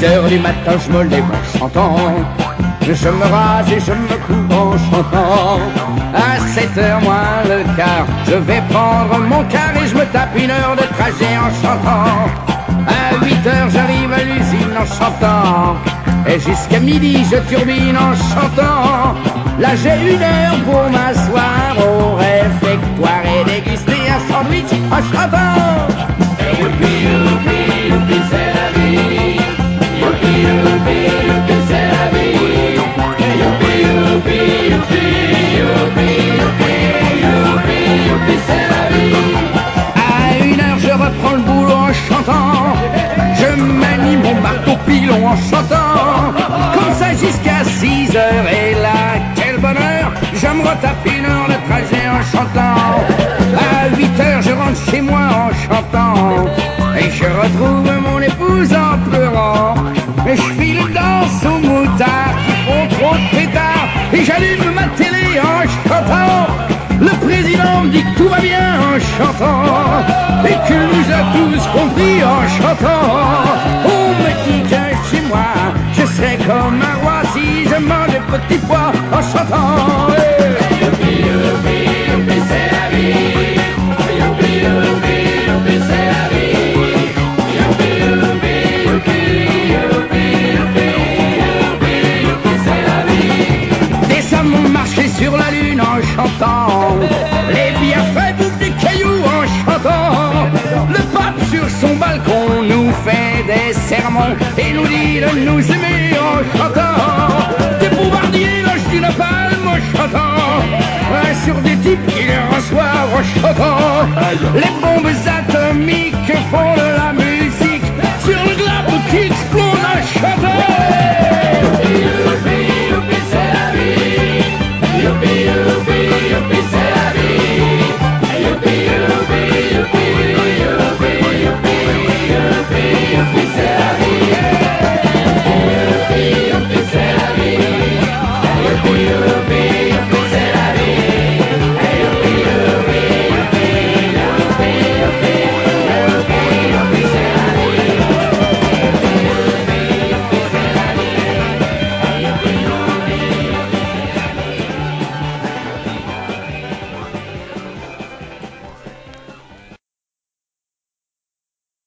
8h du matin, je me lève en chantant. Je me rase et je me couvre en chantant. À 7h moins le quart, je vais prendre mon car et je me tape 1 heure de trajet en chantant. À 8h j'arrive à l'usine en chantant. Et jusqu'à midi je turbine en chantant. Là j'ai 1 heure pour m'asseoir au réfectoire et déguster un sandwich en chantant. Youpi, youpi, youpi, c'est la vie. Youpi, youpi, youpi, c'est la vie. Youpi, youpi, youpi, youpi, youpi, youpi, youpi, c'est la vie. À 1h je reprends le boulot en chantant. Je manie mon marteau pilon en chantant. Comme ça jusqu'à 6h et là, quel bonheur. Je me retape 1 heure de trajet en chantant. À 8h je rentre chez moi en chantant. Et je retrouve mon épouse en pleurant. Et je file danse aux moutards qui font trop de pétards. Et j'allume ma télé en chantant. Le président me dit que tout va bien en chantant. Et qu'il nous a tous compris en chantant. On me dit que chez moi, je serais comme un roi si je mange des petits pois en chantant. Youpi, youpi, youpi, c'est la vie. Youpi, youpi, youpi, c'est la vie. Youpi, youpi, youpi, youpi, youpi, youpi, youpi, c'est la vie. Des hommes ont marché sur la lune en chantant. Les bienfaits bouffent des cailloux en chantant. Le pape sur son balcon nous fait des sermons et nous dit de nous aimer en chantant. Des bombardiers lâchent du napalm en chantant. Sur des types qui les reçoivent en chantant. Les bombes atomiques font le